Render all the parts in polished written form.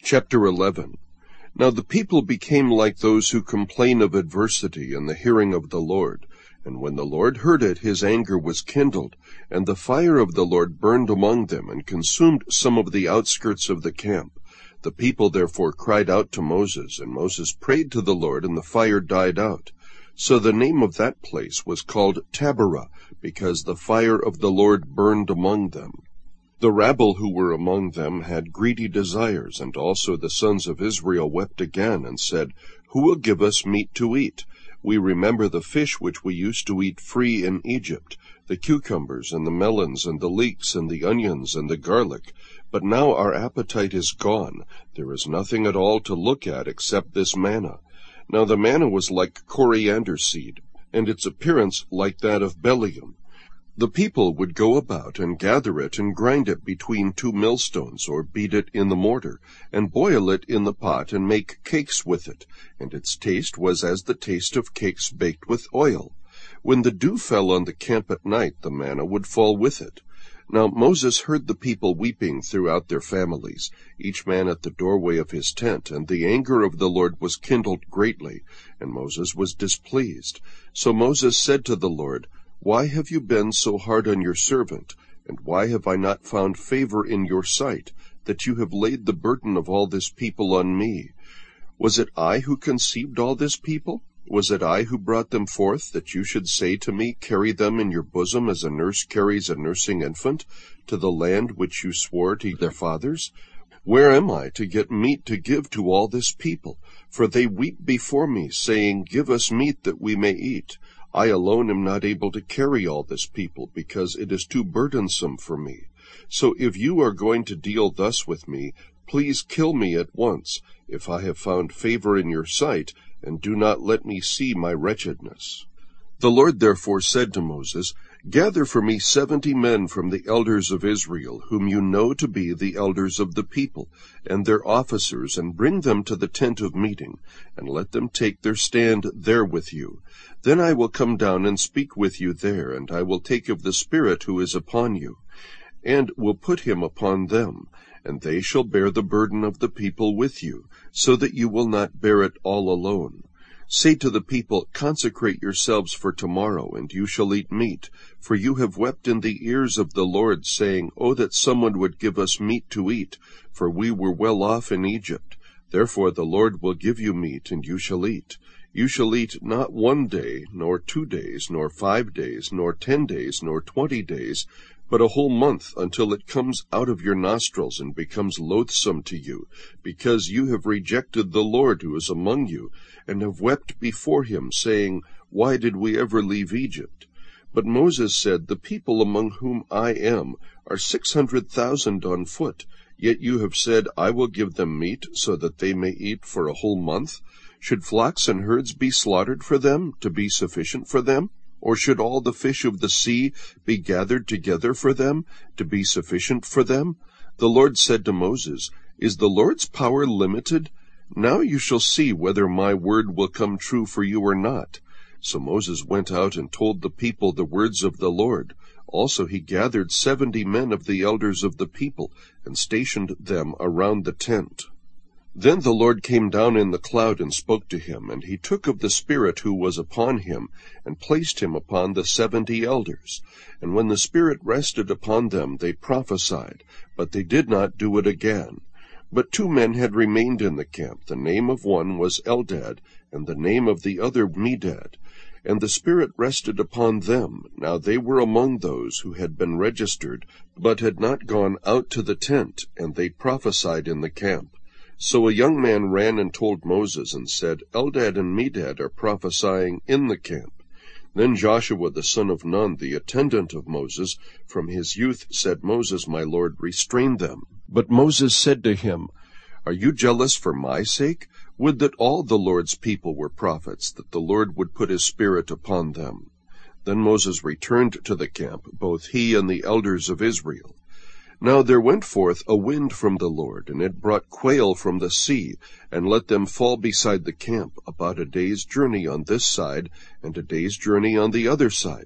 Chapter 11. Now the people became like those who complain of adversity in the hearing of the Lord. And when the Lord heard it, his anger was kindled, and the fire of the Lord burned among them, and consumed some of the outskirts of the camp. The people therefore cried out to Moses, and Moses prayed to the Lord, and the fire died out. So the name of that place was called Taberah, because the fire of the Lord burned among them. The rabble who were among them had greedy desires, and also the sons of Israel wept again, and said, Who will give us meat to eat? We remember the fish which we used to eat free in Egypt, the cucumbers, and the melons, and the leeks, and the onions, and the garlic. But now our appetite is gone. There is nothing at all to look at except this manna. Now the manna was like coriander seed, and its appearance like that of bdellium. The people would go about and gather it and grind it between two millstones, or beat it in the mortar, and boil it in the pot, and make cakes with it. And its taste was as the taste of cakes baked with oil. When the dew fell on the camp at night, the manna would fall with it. Now Moses heard the people weeping throughout their families, each man at the doorway of his tent, and the anger of the Lord was kindled greatly, and Moses was displeased. So Moses said to the Lord, Why have you been so hard on your servant, and why have I not found favor in your sight, that you have laid the burden of all this people on me? Was it I who conceived all this people? Was it I who brought them forth, that you should say to me, Carry them in your bosom as a nurse carries a nursing infant, to the land which you swore to their fathers? Where am I to get meat to give to all this people? For they weep before me, saying, Give us meat that we may eat. I alone am not able to carry all this people, because it is too burdensome for me. So if you are going to deal thus with me, please kill me at once, if I have found favor in your sight, and do not let me see my wretchedness. The Lord therefore said to Moses, Gather for me 70 men from the elders of Israel, whom you know to be the elders of the people, and their officers, and bring them to the tent of meeting, and let them take their stand there with you. Then I will come down and speak with you there, and I will take of the Spirit who is upon you, and will put him upon them, and they shall bear the burden of the people with you, so that you will not bear it all alone. Say to the people, Consecrate yourselves for tomorrow, and you shall eat meat. For you have wept in the ears of the Lord, saying, Oh, that someone would give us meat to eat, for we were well off in Egypt. Therefore the Lord will give you meat, and you shall eat. You shall eat not 1 day, nor 2 days, nor 5 days, nor 10 days, nor 20 days, but a whole month, until it comes out of your nostrils and becomes loathsome to you, because you have rejected the Lord who is among you, and have wept before him, saying, Why did we ever leave Egypt? But Moses said, The people among whom I am are 600,000 on foot, yet you have said, I will give them meat, so that they may eat for a whole month. Should flocks and herds be slaughtered for them, to be sufficient for them? Or should all the fish of the sea be gathered together for them, to be sufficient for them? The Lord said to Moses, Is the Lord's power limited? Now you shall see whether my word will come true for you or not. So Moses went out and told the people the words of the Lord. Also he gathered 70 men of the elders of the people, and stationed them around the tent. Then the Lord came down in the cloud and spoke to him, and he took of the Spirit who was upon him, and placed him upon the 70 elders. And when the Spirit rested upon them, they prophesied, but they did not do it again. But 2 men had remained in the camp. The name of one was Eldad, and the name of the other Medad. And the Spirit rested upon them. Now they were among those who had been registered, but had not gone out to the tent, and they prophesied in the camp. So a young man ran and told Moses, and said, Eldad and Medad are prophesying in the camp. Then Joshua the son of Nun, the attendant of Moses, from his youth said, Moses, my Lord, restrain them. But Moses said to him, Are you jealous for my sake? Would that all the Lord's people were prophets, that the Lord would put his Spirit upon them. Then Moses returned to the camp, both he and the elders of Israel. Now there went forth a wind from the Lord, and it brought quail from the sea, and let them fall beside the camp, about a day's journey on this side, and a day's journey on the other side,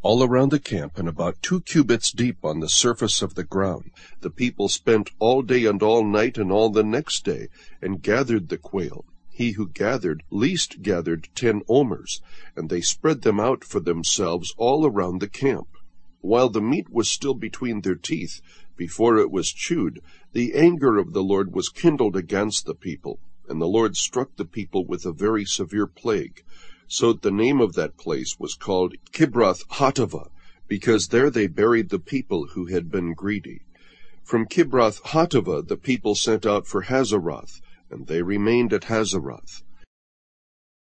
all around the camp, and about 2 cubits deep on the surface of the ground. The people spent all day and all night and all the next day, and gathered the quail. He who gathered least gathered 10 omers, and they spread them out for themselves all around the camp. While the meat was still between their teeth, before it was chewed, the anger of the Lord was kindled against the people, and the Lord struck the people with a very severe plague. So the name of that place was called Kibroth-Hattaavah, because there they buried the people who had been greedy. From Kibroth-Hattaavah the people sent out for Hazeroth, and they remained at Hazeroth.